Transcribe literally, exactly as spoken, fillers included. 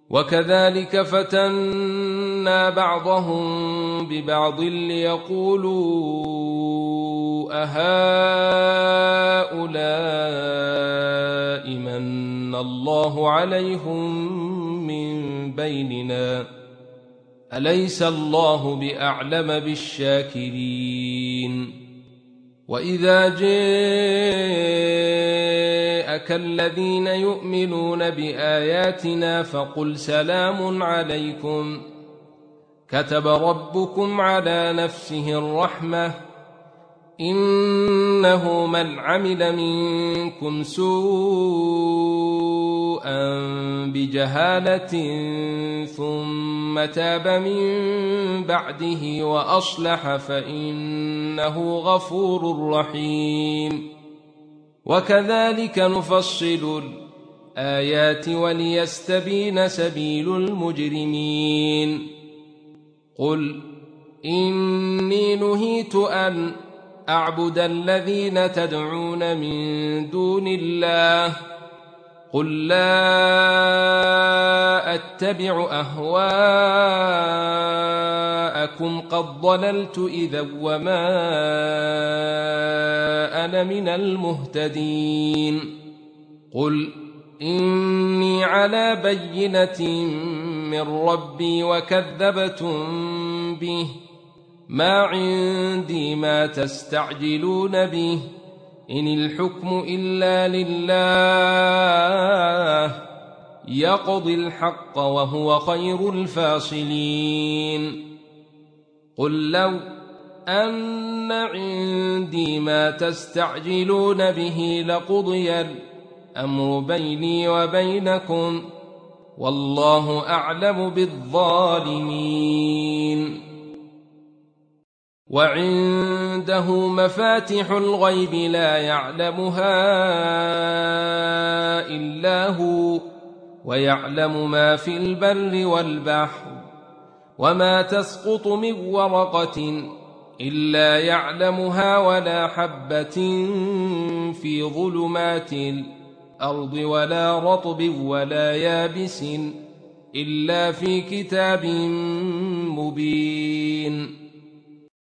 وكذلك فتنا بعضهم ببعض ليقولوا أهؤلاء من الله عليهم من بيننا أليس الله بأعلم بالشاكرين. وإذا جاءك الذين يؤمنون بآياتنا فقل سلام عليكم كتب ربكم على نفسه الرحمة إنه من عمل منكم سوءا بجهالة ثم تاب من بعده وأصلح فإنه غفور رحيم. وكذلك نفصل الآيات وليستبين سبيل المجرمين. قل إني نهيت أن أعبد الذين تدعون من دون الله قل لا أتبع أهواءكم قد ضللت إذا وما أنا من المهتدين. قل إني على بينة من ربي وكذبتم به ما عندي ما تستعجلون به إن الحكم إلا لله يقضي الحق وهو خير الفاصلين. قل لو أن عندي ما تستعجلون به لقضي الأمر بيني وبينكم والله أعلم بالظالمين. وعنده مفاتح الغيب لا يعلمها إلا هو ويعلم ما في البر والبحر وما تسقط من ورقة إلا يعلمها ولا حبة في ظلمات الأرض ولا رطب ولا يابس إلا في كتاب مبين.